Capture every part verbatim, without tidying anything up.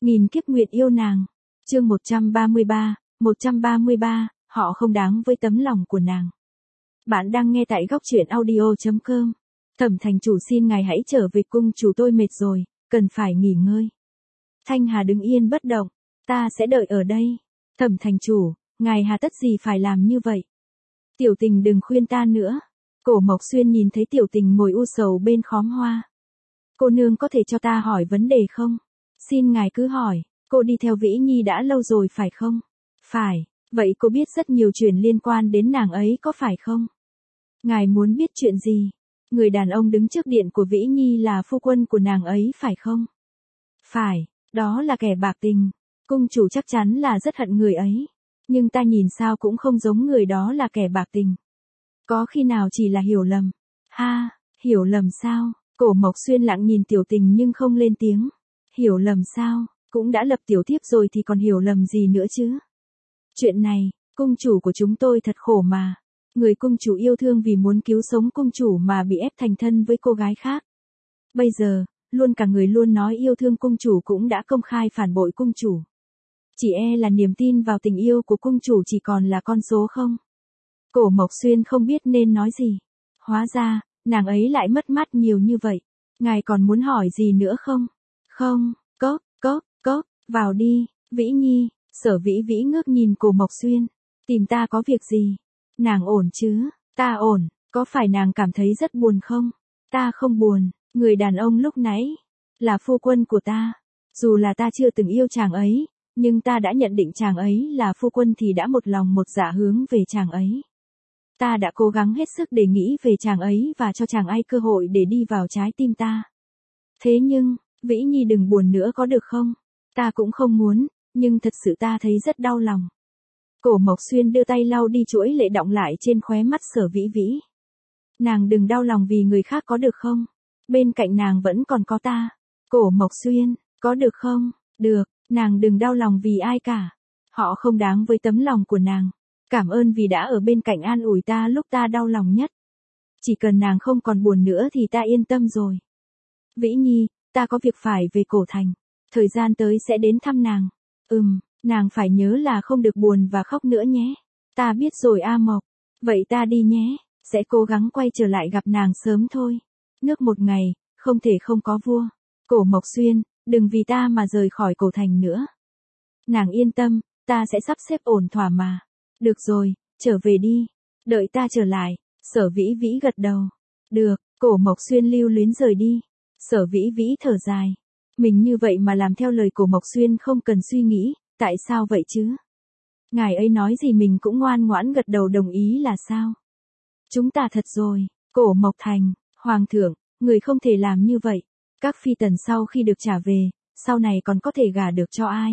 nghìn kiếp nguyện yêu nàng. Chương một trăm ba mươi ba, một trăm ba mươi ba, họ không đáng với tấm lòng của nàng. Bạn đang nghe tại góc truyện audio chấm com. Thẩm thành chủ xin ngài hãy trở về cung chủ, tôi mệt rồi, cần phải nghỉ ngơi. Thanh Hà đứng yên bất động, ta sẽ đợi ở đây. Thẩm thành chủ, ngài hà tất gì phải làm như vậy? Tiểu Tình đừng khuyên ta nữa. Cổ Mộc Xuyên nhìn thấy Tiểu Tình ngồi u sầu bên khóm hoa. Cô nương có thể cho ta hỏi vấn đề không? Xin ngài cứ hỏi, cô đi theo Vĩ Nhi đã lâu rồi phải không? Phải, vậy cô biết rất nhiều chuyện liên quan đến nàng ấy có phải không? Ngài muốn biết chuyện gì? Người đàn ông đứng trước điện của Vĩ Nhi là phu quân của nàng ấy phải không? Phải, đó là kẻ bạc tình. Cung chủ chắc chắn là rất hận người ấy. Nhưng ta nhìn sao cũng không giống người đó là kẻ bạc tình. Có khi nào chỉ là hiểu lầm? Ha, hiểu lầm sao? Cổ Mộc Xuyên lặng nhìn Tiểu Tình nhưng không lên tiếng. Hiểu lầm sao? Cũng đã lập tiểu thiếp rồi thì còn hiểu lầm gì nữa chứ? Chuyện này, cung chủ của chúng tôi thật khổ mà. Người cung chủ yêu thương vì muốn cứu sống cung chủ mà bị ép thành thân với cô gái khác. Bây giờ, luôn cả người luôn nói yêu thương cung chủ cũng đã công khai phản bội cung chủ. Chỉ e là niềm tin vào tình yêu của cung chủ chỉ còn là con số không? Cổ Mộc Xuyên không biết nên nói gì. Hóa ra, nàng ấy lại mất mát nhiều như vậy. Ngài còn muốn hỏi gì nữa không? Không, cốc, cốc, cốc, vào đi, Vĩ Nhi. Sở Vĩ Vĩ ngước nhìn Cổ Mộc Xuyên. Tìm ta có việc gì? Nàng ổn chứ? Ta ổn, có phải nàng cảm thấy rất buồn không? Ta không buồn, người đàn ông lúc nãy là phu quân của ta. Dù là ta chưa từng yêu chàng ấy, nhưng ta đã nhận định chàng ấy là phu quân thì đã một lòng một dạ hướng về chàng ấy. Ta đã cố gắng hết sức để nghĩ về chàng ấy và cho chàng ấy cơ hội để đi vào trái tim ta. Thế nhưng, Vĩ Nhi đừng buồn nữa có được không? Ta cũng không muốn, nhưng thật sự ta thấy rất đau lòng. Cổ Mộc Xuyên đưa tay lau đi chuỗi lệ đọng lại trên khóe mắt Sở Vĩ Vĩ. Nàng đừng đau lòng vì người khác có được không? Bên cạnh nàng vẫn còn có ta. Cổ Mộc Xuyên, có được không? Được, nàng đừng đau lòng vì ai cả. Họ không đáng với tấm lòng của nàng. Cảm ơn vì đã ở bên cạnh an ủi ta lúc ta đau lòng nhất. Chỉ cần nàng không còn buồn nữa thì ta yên tâm rồi. Vĩ Nhi, ta có việc phải về cổ thành. Thời gian tới sẽ đến thăm nàng. Ừm, nàng phải nhớ là không được buồn và khóc nữa nhé. Ta biết rồi A Mộc. Vậy ta đi nhé, sẽ cố gắng quay trở lại gặp nàng sớm thôi. Nước một ngày, không thể không có vua. Cổ Mộc Xuyên, đừng vì ta mà rời khỏi cổ thành nữa. Nàng yên tâm, ta sẽ sắp xếp ổn thỏa mà. Được rồi, trở về đi. Đợi ta trở lại. Sở Vĩ Vĩ gật đầu. Được, Cổ Mộc Xuyên lưu luyến rời đi. Sở Vĩ Vĩ thở dài. Mình như vậy mà làm theo lời Cổ Mộc Xuyên không cần suy nghĩ, tại sao vậy chứ? Ngài ấy nói gì mình cũng ngoan ngoãn gật đầu đồng ý là sao? Chúng ta thật rồi, Cổ Mộc Thành, Hoàng thượng, người không thể làm như vậy. Các phi tần sau khi được trả về, sau này còn có thể gả được cho ai?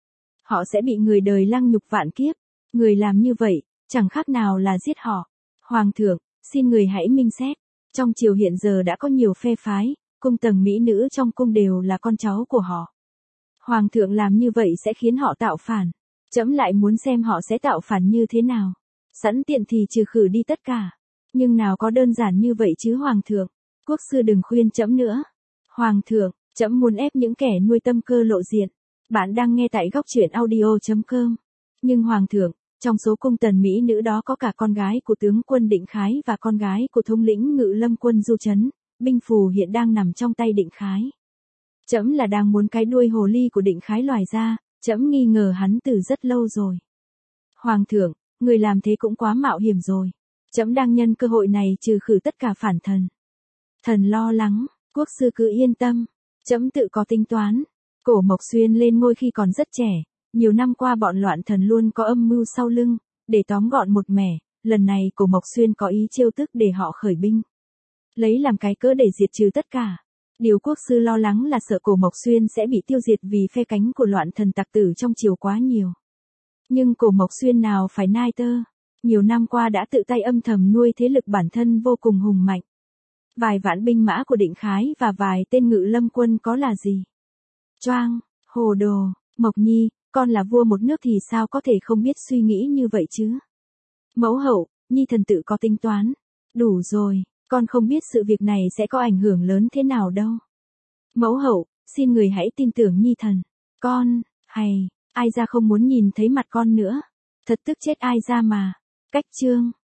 Họ sẽ bị người đời lăng nhục vạn kiếp. Người làm như vậy, chẳng khác nào là giết họ. Hoàng thượng, xin người hãy minh xét. Trong triều hiện giờ đã có nhiều phe phái, cung tầng mỹ nữ trong cung đều là con cháu của họ. Hoàng thượng làm như vậy sẽ khiến họ tạo phản. Trẫm lại muốn xem họ sẽ tạo phản như thế nào. Sẵn tiện thì trừ khử đi tất cả. Nhưng nào có đơn giản như vậy chứ Hoàng thượng. Quốc sư đừng khuyên trẫm nữa. Hoàng thượng, trẫm muốn ép những kẻ nuôi tâm cơ lộ diện. Bạn đang nghe tại góc truyện audio chấm com. Nhưng Hoàng thượng, trong số cung tần mỹ nữ đó có cả con gái của tướng quân Định Khái và con gái của thống lĩnh Ngự Lâm quân Du Trấn. Binh phù hiện đang nằm trong tay Định Khái. Trẫm là đang muốn cái đuôi hồ ly của Định Khái lòi ra, trẫm nghi ngờ hắn từ rất lâu rồi. Hoàng thượng, người làm thế cũng quá mạo hiểm rồi. Trẫm đang nhân cơ hội này trừ khử tất cả phản thần. Thần lo lắng, quốc sư cứ yên tâm, trẫm tự có tính toán. Cổ Mộc Xuyên lên ngôi khi còn rất trẻ, nhiều năm qua bọn loạn thần luôn có âm mưu sau lưng, để tóm gọn một mẻ, lần này Cổ Mộc Xuyên có ý trêu tức để họ khởi binh. Lấy làm cái cớ để diệt trừ tất cả. Điều quốc sư lo lắng là sợ Cổ Mộc Xuyên sẽ bị tiêu diệt vì phe cánh của loạn thần tặc tử trong triều quá nhiều. Nhưng Cổ Mộc Xuyên nào phải nai tơ, nhiều năm qua đã tự tay âm thầm nuôi thế lực bản thân vô cùng hùng mạnh. Vài vạn binh mã của Định Khái và vài tên Ngự Lâm quân có là gì? Choang, hồ đồ, Mộc Nhi, con là vua một nước thì sao có thể không biết suy nghĩ như vậy chứ? Mẫu hậu, Nhi thần tự có tính toán. Đủ rồi, con không biết sự việc này sẽ có ảnh hưởng lớn thế nào đâu. Mẫu hậu, xin người hãy tin tưởng Nhi thần. Con, hay, ai ra không muốn nhìn thấy mặt con nữa. Thật tức chết ai ra mà. Cách chương.